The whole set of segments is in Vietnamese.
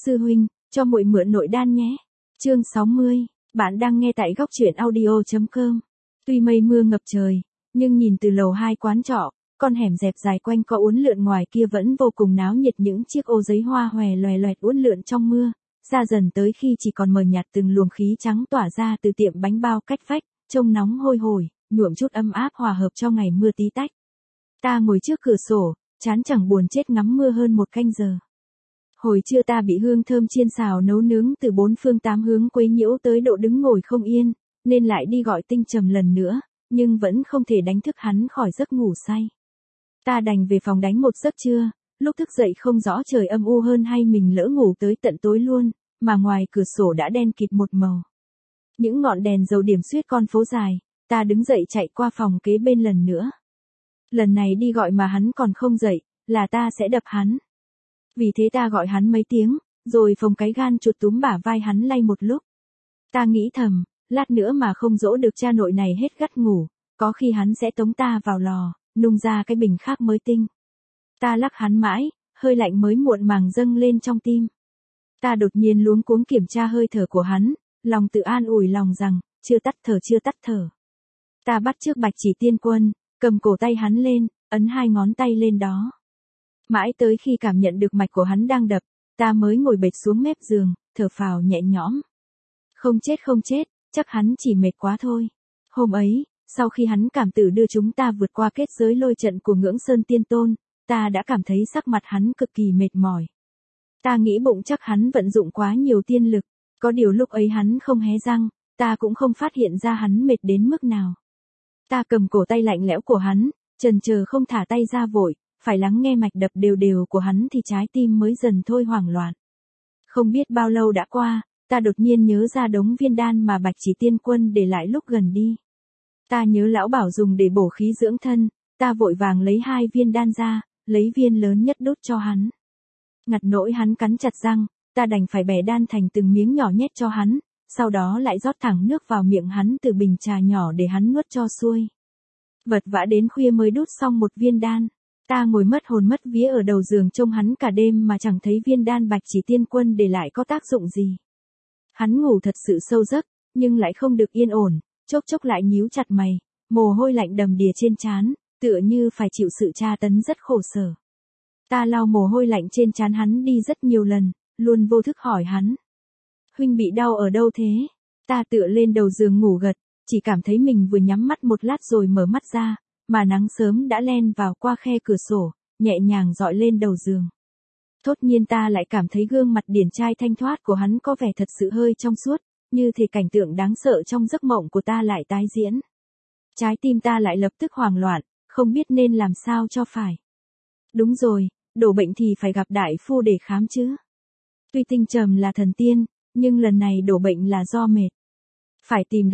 sư huynh, cho muội mượn nội đan nhé. Chương 60, bạn đang nghe tại góc truyện audio.com. Tuy mây mưa ngập trời, nhưng nhìn từ lầu 2 quán trọ, con hẻm dẹp dài quanh co uốn lượn ngoài kia vẫn vô cùng náo nhiệt, những chiếc ô giấy hoa hòe loè loẹt uốn lượn trong mưa, xa dần tới khi chỉ còn mờ nhạt từng luồng khí trắng tỏa ra từ tiệm bánh bao cách vách, trông nóng hôi hổi, nhuộm chút ấm áp hòa hợp cho ngày mưa tí tách. Ta ngồi trước cửa sổ, chán chẳng buồn chết ngắm mưa hơn 1 canh giờ. Hồi trưa ta bị hương thơm chiên xào nấu nướng từ 4 phương 8 hướng quấy nhiễu tới độ đứng ngồi không yên, nên lại đi gọi Tinh Trầm lần nữa, nhưng vẫn không thể đánh thức hắn khỏi giấc ngủ say. Ta đành về phòng đánh một giấc trưa, lúc thức dậy không rõ trời âm u hơn hay mình lỡ ngủ tới tận tối luôn, mà ngoài cửa sổ đã đen kịt một màu. Những ngọn đèn dầu điểm xuyết con phố dài, ta đứng dậy chạy qua phòng kế bên lần nữa. Lần này đi gọi mà hắn còn không dậy, là ta sẽ đập hắn. Vì thế ta gọi hắn mấy tiếng, rồi phồng cái gan chụt túm bả vai hắn lay một lúc. Ta nghĩ thầm, lát nữa mà không dỗ được cha nội này hết gắt ngủ, có khi hắn sẽ tống ta vào lò, nung ra cái bình khác mới tinh. Ta lắc hắn mãi, hơi lạnh mới muộn màng dâng lên trong tim. Ta đột nhiên luống cuống kiểm tra hơi thở của hắn, lòng tự an ủi lòng rằng, chưa tắt thở. Ta bắt chước Bạch Chỉ Tiên Quân, cầm cổ tay hắn lên, ấn 2 ngón tay lên đó. Mãi tới khi cảm nhận được mạch của hắn đang đập, ta mới ngồi bệt xuống mép giường, thở phào nhẹ nhõm. Không chết, chắc hắn chỉ mệt quá thôi. Hôm ấy, sau khi hắn cảm tử đưa chúng ta vượt qua kết giới lôi trận của Ngưỡng Sơn Tiên Tôn, ta đã cảm thấy sắc mặt hắn cực kỳ mệt mỏi. Ta nghĩ bụng chắc hắn vận dụng quá nhiều tiên lực, có điều lúc ấy hắn không hé răng, ta cũng không phát hiện ra hắn mệt đến mức nào. Ta cầm cổ tay lạnh lẽo của hắn, chần chờ không thả tay ra vội, phải lắng nghe mạch đập đều đều của hắn thì trái tim mới dần thôi hoảng loạn. Không biết bao lâu đã qua, ta đột nhiên nhớ ra đống viên đan mà Bạch Chỉ Tiên Quân để lại lúc gần đi. Ta nhớ lão bảo dùng để bổ khí dưỡng thân, ta vội vàng lấy 2 viên đan ra, lấy viên lớn nhất đút cho hắn. Ngặt nỗi hắn cắn chặt răng, ta đành phải bẻ đan thành từng miếng nhỏ nhét cho hắn, sau đó lại rót thẳng nước vào miệng hắn từ bình trà nhỏ để hắn nuốt cho xuôi. Vật vã đến khuya mới đút xong 1 viên đan. Ta ngồi mất hồn mất vía ở đầu giường trông hắn cả đêm mà chẳng thấy viên đan Bạch Chỉ Tiên Quân để lại có tác dụng gì. Hắn ngủ thật sự sâu giấc, nhưng lại không được yên ổn, chốc chốc lại nhíu chặt mày, mồ hôi lạnh đầm đìa trên trán, tựa như phải chịu sự tra tấn rất khổ sở. Ta lau mồ hôi lạnh trên trán hắn đi rất nhiều lần, luôn vô thức hỏi hắn. Huynh bị đau ở đâu thế? Ta tựa lên đầu giường ngủ gật, chỉ cảm thấy mình vừa nhắm mắt một lát rồi mở mắt ra, mà nắng sớm đã len vào qua khe cửa sổ, nhẹ nhàng dọi lên đầu giường. Thốt nhiên ta lại cảm thấy gương mặt điển trai thanh thoát của hắn có vẻ thật sự hơi trong suốt, như thể cảnh tượng đáng sợ trong giấc mộng của ta lại tái diễn. Trái tim ta lại lập tức hoảng loạn, không biết nên làm sao cho phải. Đúng rồi, đổ bệnh thì phải gặp đại phu để khám chứ. Tuy Tinh Trầm là thần tiên, nhưng lần này đổ bệnh là do mệt. Phải tìm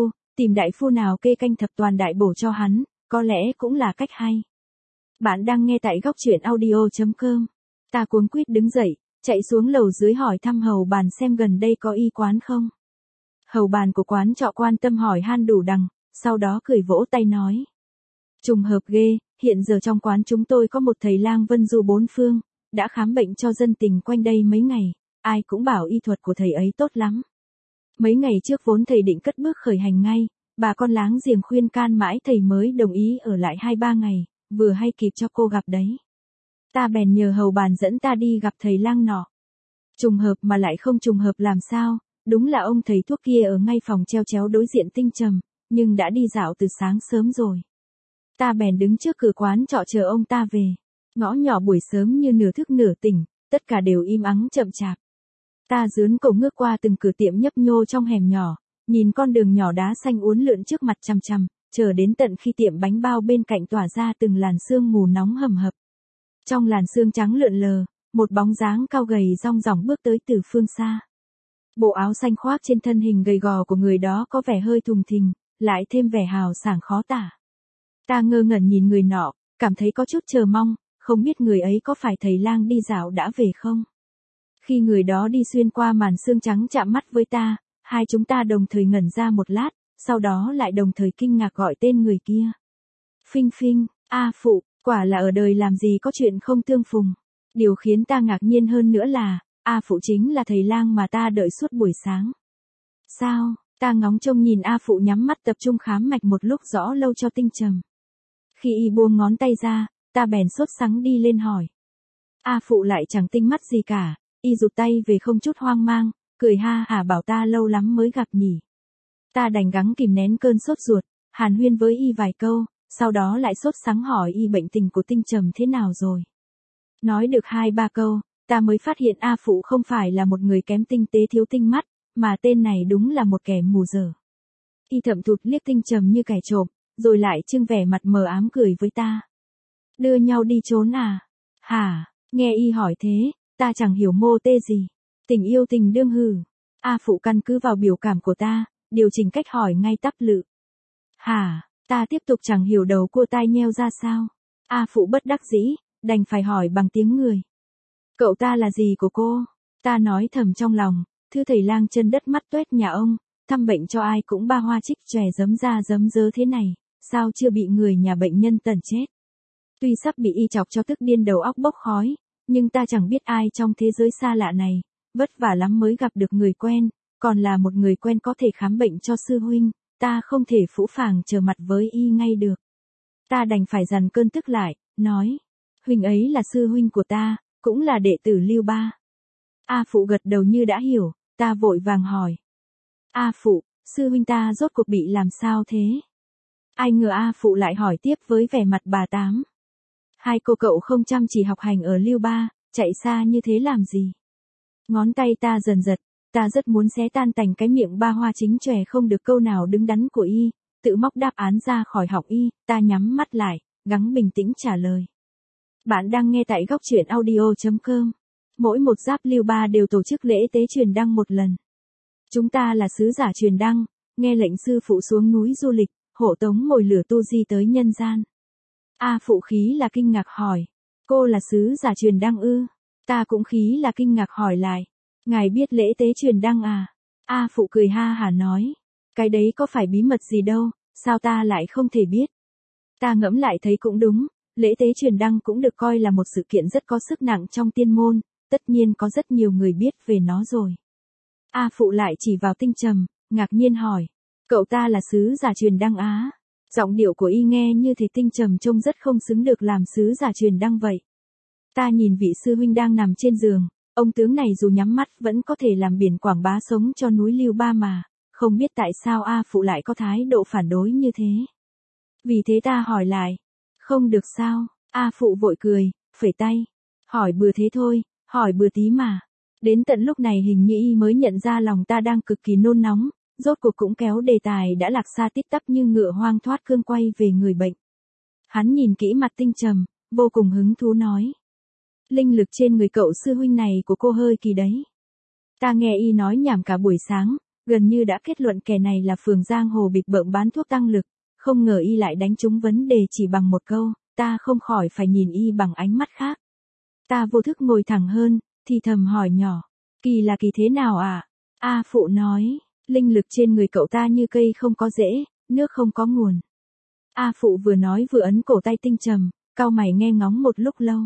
đại phu nào kê canh thập toàn đại bổ cho hắn, có lẽ cũng là cách hay. Bạn đang nghe tại góc truyện audio.com. Ta cuống quýt đứng dậy, chạy xuống lầu dưới hỏi thăm hầu bàn xem gần đây có y quán không. Hầu bàn của quán trọ quan tâm hỏi han đủ đằng, sau đó cười vỗ tay nói. Trùng hợp ghê, hiện giờ trong quán chúng tôi có một thầy lang vân du 4 phương, đã khám bệnh cho dân tình quanh đây mấy ngày, ai cũng bảo y thuật của thầy ấy tốt lắm. Mấy ngày trước vốn thầy định cất bước khởi hành ngay, bà con láng giềng khuyên can mãi thầy mới đồng ý ở lại 2-3 ngày, vừa hay kịp cho cô gặp đấy. Ta bèn nhờ hầu bàn dẫn ta đi gặp thầy lang nọ. Trùng hợp mà lại không trùng hợp làm sao, đúng là ông thầy thuốc kia ở ngay phòng treo chéo đối diện Tinh Trầm, nhưng đã đi dạo từ sáng sớm rồi. Ta bèn đứng trước cửa quán trọ chờ ông ta về. Ngõ nhỏ buổi sớm như nửa thức nửa tỉnh, tất cả đều im ắng chậm chạp. Ta dướn cổ ngước qua từng cửa tiệm nhấp nhô trong hẻm nhỏ, nhìn con đường nhỏ đá xanh uốn lượn trước mặt chằm chằm, chờ đến tận khi tiệm bánh bao bên cạnh tỏa ra từng làn sương mù nóng hầm hập. Trong làn sương trắng lượn lờ, một bóng dáng cao gầy rong ròng bước tới từ phương xa. Bộ áo xanh khoác trên thân hình gầy gò của người đó có vẻ hơi thùng thình, lại thêm vẻ hào sảng khó tả. Ta ngơ ngẩn nhìn người nọ, cảm thấy có chút chờ mong, không biết người ấy có phải thầy lang đi dạo đã về không. Khi người đó đi xuyên qua màn sương trắng chạm mắt với ta, hai chúng ta đồng thời ngẩn ra một lát, sau đó lại đồng thời kinh ngạc gọi tên người kia. Phinh Phinh, a phụ, quả là ở đời làm gì có chuyện không tương phùng. Điều khiến ta ngạc nhiên hơn nữa là, A Phụ chính là thầy lang mà ta đợi suốt buổi sáng. Sao? Ta ngóng trông nhìn A Phụ nhắm mắt tập trung khám mạch một lúc rõ lâu cho Tinh Trầm. Khi y buông ngón tay ra, ta bèn sốt sắng đi lên hỏi. A Phụ lại chẳng tinh mắt gì cả, y rụt tay về không chút hoang mang, cười ha hả bảo ta lâu lắm mới gặp nhỉ. Ta đành gắng kìm nén cơn sốt ruột, hàn huyên với y vài câu, sau đó lại sốt sắng hỏi y bệnh tình của Tinh Trầm thế nào rồi. Nói được 2-3 câu, ta mới phát hiện A Phụ không phải là một người kém tinh tế thiếu tinh mắt, mà tên này đúng là một kẻ mù dở. Y thậm thụt liếc Tinh Trầm như kẻ trộm, rồi lại trưng vẻ mặt mờ ám cười với ta. Đưa nhau đi trốn à? Hả? Nghe y hỏi thế, ta chẳng hiểu mô tê gì. Tình yêu tình đương hừ. A Phụ căn cứ vào biểu cảm của ta, điều chỉnh cách hỏi ngay tắp lự. Hả? Ta tiếp tục chẳng hiểu đầu cua tai nheo ra sao. A Phụ bất đắc dĩ, đành phải hỏi bằng tiếng người. Cậu ta là gì của cô? Ta nói thầm trong lòng, thưa thầy lang chân đất mắt tuét nhà ông, thăm bệnh cho ai cũng ba hoa trích chòe giấm ra giấm dớ thế này, sao chưa bị người nhà bệnh nhân tần chết. Tuy sắp bị y chọc cho tức điên đầu óc bốc khói, nhưng ta chẳng biết ai trong thế giới xa lạ này, vất vả lắm mới gặp được người quen, còn là một người quen có thể khám bệnh cho sư huynh, ta không thể phũ phàng trở mặt với y ngay được. Ta đành phải dằn cơn tức lại, nói, huynh ấy là sư huynh của ta, cũng là đệ tử Lưu Ba. A Phụ gật đầu như đã hiểu, ta vội vàng hỏi. A Phụ, sư huynh ta rốt cuộc bị làm sao thế? Ai ngờ A Phụ lại hỏi tiếp với vẻ mặt bà tám. Hai cô cậu không chăm chỉ học hành ở Lưu Ba, chạy xa như thế làm gì? Ngón tay ta dần giật, ta rất muốn xé tan tành cái miệng ba hoa chính chòe không được câu nào đứng đắn của y, tự móc đáp án ra khỏi họng y, ta nhắm mắt lại, gắng bình tĩnh trả lời. Bạn đang nghe tại góc truyện audio.com. Mỗi một giáp Lưu Ba đều tổ chức lễ tế truyền đăng một lần. Chúng ta là sứ giả truyền đăng, nghe lệnh sư phụ xuống núi du lịch, hộ tống mồi lửa tu di tới nhân gian. A Phụ khí là kinh ngạc hỏi, cô là sứ giả truyền đăng ư? Ta cũng khí là kinh ngạc hỏi lại, ngài biết lễ tế truyền đăng à? A Phụ cười ha hả nói, cái đấy có phải bí mật gì đâu, sao ta lại không thể biết? Ta ngẫm lại thấy cũng đúng, lễ tế truyền đăng cũng được coi là một sự kiện rất có sức nặng trong tiên môn, tất nhiên có rất nhiều người biết về nó rồi. A Phụ lại chỉ vào Tinh Trầm, ngạc nhiên hỏi, cậu ta là sứ giả truyền đăng á? Giọng điệu của y nghe như thể Tinh Trầm trông rất không xứng được làm sứ giả truyền đăng vậy. Ta nhìn vị sư huynh đang nằm trên giường, ông tướng này dù nhắm mắt vẫn có thể làm biển quảng bá sống cho núi Lưu Ba mà, không biết tại sao A Phụ lại có thái độ phản đối như thế. Vì thế ta hỏi lại, không được sao? A Phụ vội cười, phẩy tay, hỏi bừa thế thôi, hỏi bừa tí mà. Đến tận lúc này hình như y mới nhận ra lòng ta đang cực kỳ nôn nóng, rốt cuộc cũng kéo đề tài đã lạc xa tít tắp như ngựa hoang thoát cương quay về người bệnh. Hắn nhìn kỹ mặt Tinh Trầm, vô cùng hứng thú nói. Linh lực trên người cậu sư huynh này của cô hơi kỳ đấy. Ta nghe y nói nhảm cả buổi sáng, gần như đã kết luận kẻ này là phường giang hồ bịp bợm bán thuốc tăng lực, không ngờ y lại đánh trúng vấn đề chỉ bằng một câu, ta không khỏi phải nhìn y bằng ánh mắt khác. Ta vô thức ngồi thẳng hơn, thì thầm hỏi nhỏ, kỳ là kỳ thế nào à? A Phụ nói, linh lực trên người cậu ta như cây không có rễ, nước không có nguồn. A Phụ vừa nói vừa ấn cổ tay Tinh Trầm, cau mày nghe ngóng một lúc lâu.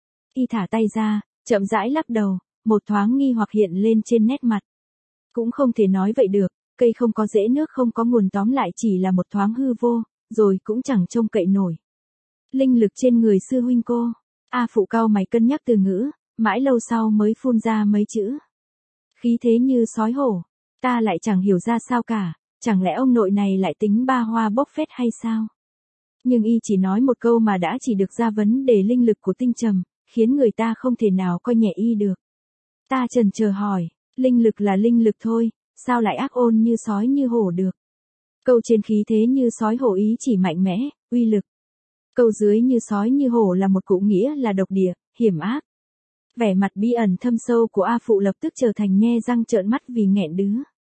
Y thả tay ra, chậm rãi lắc đầu, một thoáng nghi hoặc hiện lên trên nét mặt. Cũng không thể nói vậy được, cây không có rễ nước không có nguồn tóm lại chỉ là một thoáng hư vô, rồi cũng chẳng trông cậy nổi. Linh lực trên người sư huynh cô. A Phụ cau mày cân nhắc từ ngữ, mãi lâu sau mới phun ra mấy chữ. Khí thế như sói hổ. Ta lại chẳng hiểu ra sao cả, chẳng lẽ ông nội này lại tính ba hoa bốc phét hay sao? Nhưng y chỉ nói một câu mà đã chỉ được ra vấn đề linh lực của Tinh Trầm, khiến người ta không thể nào coi nhẹ y được. Ta chần chờ hỏi, linh lực là linh lực thôi, sao lại ác ôn như sói như hổ được? Câu trên khí thế như sói hổ ý chỉ mạnh mẽ, uy lực. Câu dưới như sói như hổ là một cụ nghĩa là độc địa, hiểm ác. Vẻ mặt bí ẩn thâm sâu của A Phụ lập tức trở thành nhe răng trợn mắt vì nghẹn đứ.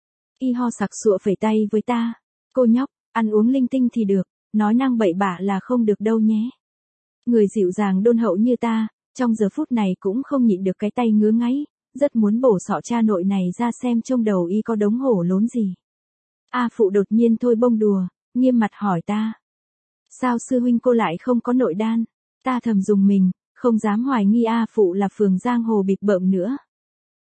Y ho sặc sụa phẩy tay với ta. Cô nhóc, ăn uống linh tinh thì được, nói năng bậy bạ là không được đâu nhé. Người dịu dàng đôn hậu như ta, trong giờ phút này cũng không nhịn được cái tay ngứa ngáy, rất muốn bổ sọ cha nội này ra xem trong đầu y có đống hổ lốn gì. A Phụ đột nhiên thôi bông đùa, nghiêm mặt hỏi ta. Sao sư huynh cô lại không có nội đan? Ta thầm dùng mình, không dám hoài nghi A Phụ là phường giang hồ bịp bợm nữa.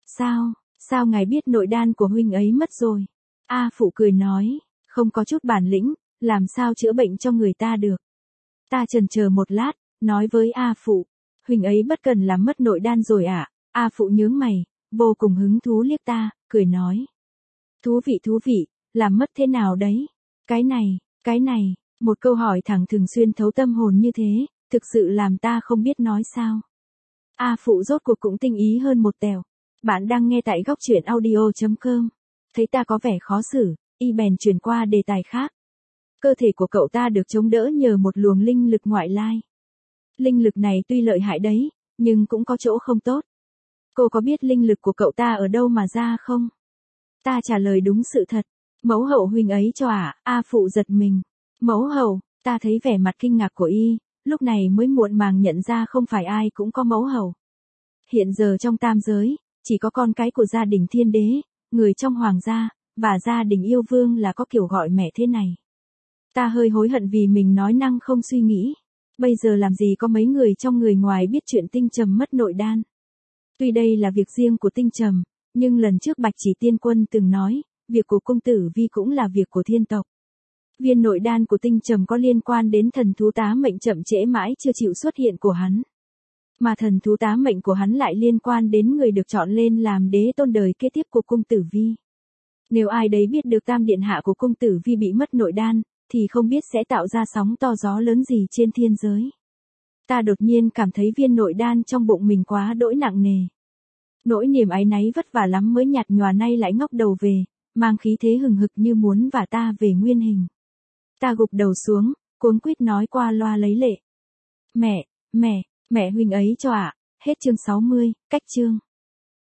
Sao ngài biết nội đan của huynh ấy mất rồi? A Phụ cười nói, không có chút bản lĩnh, làm sao chữa bệnh cho người ta được. Ta chần chờ một lát, nói với A Phụ, huynh ấy bất cần làm mất nội đan rồi ạ. A Phụ nhướng mày, vô cùng hứng thú liếc ta, cười nói. Thú vị, làm mất thế nào đấy? Cái này, một câu hỏi thẳng thường xuyên thấu tâm hồn như thế, thực sự làm ta không biết nói sao. A Phụ rốt cuộc cũng tinh ý hơn một tèo. Bạn đang nghe tại góc truyện audio.com. Thấy ta có vẻ khó xử, y bèn chuyển qua đề tài khác. Cơ thể của cậu ta được chống đỡ nhờ một luồng linh lực ngoại lai. Linh lực này tuy lợi hại đấy, nhưng cũng có chỗ không tốt. Cô có biết linh lực của cậu ta ở đâu mà ra không? Ta trả lời đúng sự thật. Mẫu hậu huynh ấy cho à? A Phụ giật mình. Mẫu hậu, ta thấy vẻ mặt kinh ngạc của y, lúc này mới muộn màng nhận ra không phải ai cũng có mẫu hậu. Hiện giờ trong tam giới, chỉ có con cái của gia đình thiên đế, người trong hoàng gia, và gia đình yêu vương là có kiểu gọi mẹ thế này. Ta hơi hối hận vì mình nói năng không suy nghĩ. Bây giờ làm gì có mấy người trong người ngoài biết chuyện Tinh Trầm mất nội đan. Tuy đây là việc riêng của Tinh Trầm, nhưng lần trước Bạch Chỉ Tiên Quân từng nói, việc của công tử Vi cũng là việc của thiên tộc. Viên nội đan của Tinh Trầm có liên quan đến thần thú tá mệnh chậm trễ mãi chưa chịu xuất hiện của hắn. Mà thần thú tá mệnh của hắn lại liên quan đến người được chọn lên làm đế tôn đời kế tiếp của công tử Vi. Nếu ai đấy biết được tam điện hạ của công tử Vi bị mất nội đan, thì không biết sẽ tạo ra sóng to gió lớn gì trên thiên giới. Ta đột nhiên cảm thấy viên nội đan trong bụng mình quá đỗi nặng nề. Nỗi niềm áy náy vất vả lắm mới nhạt nhòa nay lại ngóc đầu về, mang khí thế hừng hực như muốn vả ta về nguyên hình. Ta gục đầu xuống, cuống quýt nói qua loa lấy lệ. Mẹ huynh ấy cho ạ. Hết chương 60, cách chương.